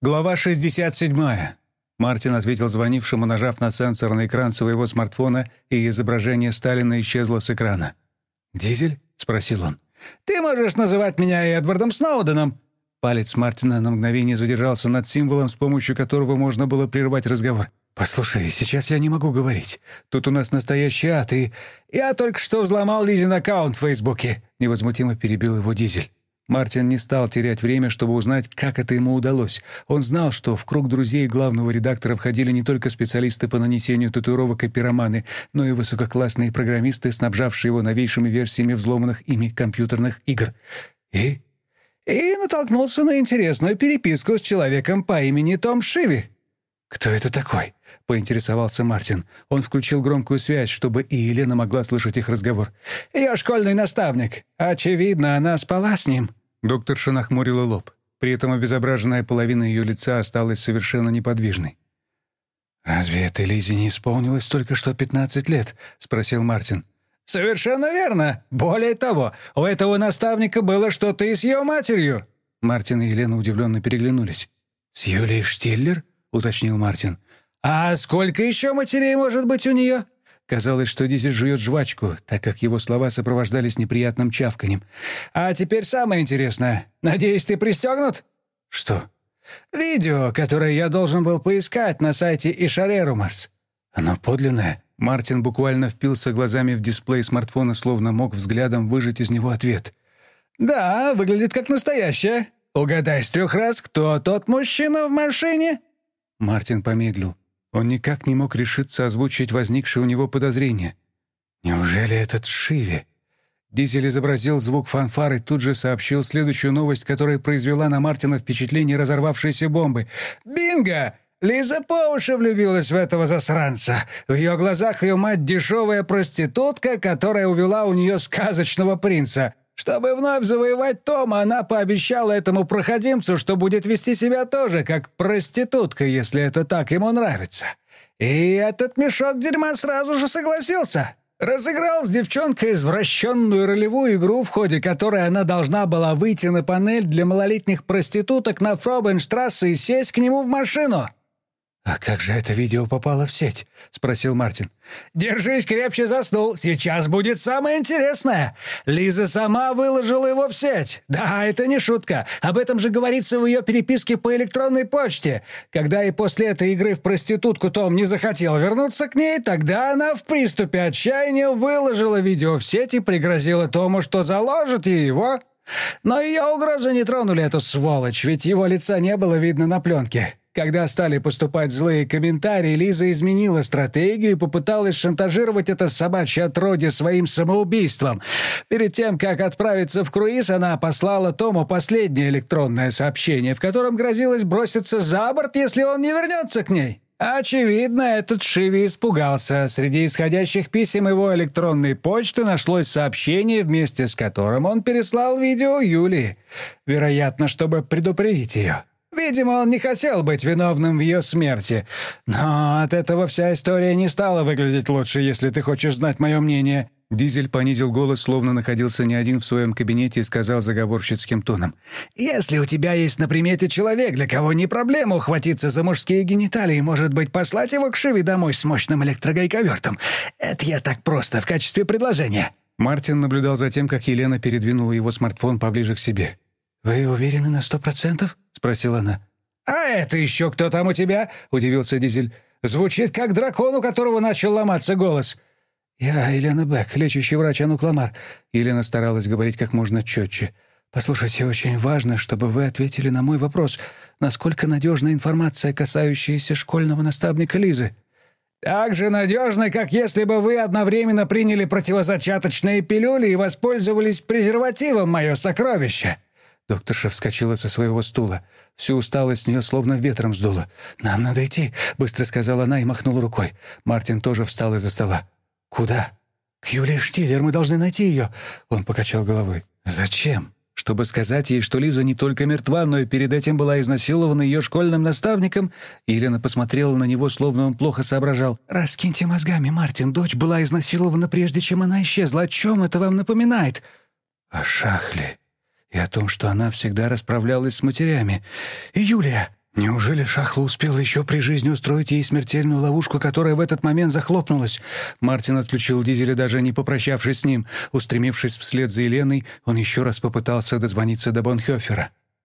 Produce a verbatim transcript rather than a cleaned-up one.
Глава шестьдесят семь. Мартин ответил звонившему, нажав на сенсорный экран своего смартфона, и изображение Сталина исчезло с экрана. «Дизель?» — спросил он. «Ты можешь называть меня Эдвардом Сноуденом». Палец Мартина на мгновение задержался над символом, с помощью которого можно было прервать разговор. «Послушай, сейчас я не могу говорить. Тут у нас настоящий ад, и...» «Я только что взломал Лизин аккаунт в Фейсбуке», — невозмутимо перебил его Дизель. Мартин не стал терять время, чтобы узнать, как это ему удалось. Он знал, что в круг друзей главного редактора входили не только специалисты по нанесению татуировок и пироманы, но и высококлассные программисты, снабжавшие его новейшими версиями взломанных ими компьютерных игр. И... И натолкнулся на интересную переписку с человеком по имени Том Шиви. «Кто это такой?» — поинтересовался Мартин. Он включил громкую связь, чтобы и Елена могла слышать их разговор. «Ее школьный наставник. Очевидно, она спала с ним». Докторша нахмурила лоб. При этом обезображенная половина ее лица осталась совершенно неподвижной. «Разве этой Лизе не исполнилось только что пятнадцать лет?» — спросил Мартин. «Совершенно верно. Более того, у этого наставника было что-то и с ее матерью». Мартин и Елена удивленно переглянулись. «С Юлией Штиллер?» — уточнил Мартин. «А сколько еще матерей может быть у нее?» Казалось, что Дизель жует жвачку, так как его слова сопровождались неприятным чавканьем. «А теперь самое интересное. Надеюсь, ты пристегнут?» «Что?» «Видео, которое я должен был поискать на сайте Ishare Rumors». «Оно подлинное?» Мартин буквально впился глазами в дисплей смартфона, словно мог взглядом выжать из него ответ. «Да, выглядит как настоящее. Угадай с трех раз, кто тот мужчина в машине?» Мартин помедлил. Он никак не мог решиться озвучить возникшее у него подозрение. «Неужели этот Шиви?» Дизель изобразил звук фанфары и тут же сообщил следующую новость, которая произвела на Мартина впечатление разорвавшейся бомбы. «Бинго! Лиза по уши влюбилась в этого засранца. В ее глазах ее мать дешевая проститутка, которая увела у нее сказочного принца. Чтобы вновь завоевать Тома, она пообещала этому проходимцу, что будет вести себя тоже как проститутка, если это так ему нравится. И этот мешок дерьма сразу же согласился. Разыграл с девчонкой извращенную ролевую игру, в ходе которой она должна была выйти на панель для малолетних проституток на Фробенштрассе и сесть к нему в машину». «А как же это видео попало в сеть?» — спросил Мартин. «Держись крепче за стул. Сейчас будет самое интересное. Лиза сама выложила его в сеть. Да, это не шутка. Об этом же говорится в ее переписке по электронной почте. Когда и после этой игры в проститутку Том не захотел вернуться к ней, тогда она в приступе отчаяния выложила видео в сеть и пригрозила Тому, что заложит его. Но ее угрозы не тронули эту сволочь, ведь его лица не было видно на пленке. Когда стали поступать злые комментарии, Лиза изменила стратегию и попыталась шантажировать это собачье отродье своим самоубийством. Перед тем, как отправиться в круиз, она послала Тому последнее электронное сообщение, в котором грозилась броситься за борт, если он не вернется к ней. Очевидно, этот Шиви испугался. Среди исходящих писем его электронной почты нашлось сообщение, вместе с которым он переслал видео Юлии. Вероятно, чтобы предупредить ее. Видимо, он не хотел быть виновным в ее смерти. Но от этого вся история не стала выглядеть лучше, если ты хочешь знать мое мнение». Дизель понизил голос, словно находился не один в своем кабинете, и сказал заговорщицким тоном. «Если у тебя есть на примете человек, для кого не проблема ухватиться за мужские гениталии, может быть, послать его к Шиве домой с мощным электрогайковертом. Это я так просто, в качестве предложения». Мартин наблюдал за тем, как Елена передвинула его смартфон поближе к себе. «Вы уверены на сто процентов?» — спросила она. «А это еще кто там у тебя?» — удивился Дизель. «Звучит как дракон, у которого начал ломаться голос». «Я Елена Бек, лечащий врач Анук Ламар». Елена старалась говорить как можно четче. «Послушайте, очень важно, чтобы вы ответили на мой вопрос. Насколько надежна информация, касающаяся школьного наставника Лизы?» «Так же надежно, как если бы вы одновременно приняли противозачаточные пилюли и воспользовались презервативом, мое сокровище». Докторша вскочила со своего стула. Всю усталость с нее словно ветром сдуло. «Нам надо идти», — быстро сказала она и махнула рукой. Мартин тоже встал из-за стола. «Куда?» «К Юлии Штиллер, мы должны найти ее». Он покачал головой. «Зачем?» «Чтобы сказать ей, что Лиза не только мертва, но и перед этим была изнасилована ее школьным наставником?» Елена посмотрела на него, словно он плохо соображал. «Раскиньте мозгами, Мартин. Дочь была изнасилована, прежде чем она исчезла. О чем это вам напоминает?» «О Шахле. И о том, что она всегда расправлялась с матерями. И Юлия! Неужели Неужели Шахла успела еще при жизни устроить ей смертельную ловушку, которая в этот момент захлопнулась? Мартин отключил дизеля, даже не попрощавшись с ним. Устремившись вслед за Еленой, он еще раз попытался дозвониться до Бонхёфера.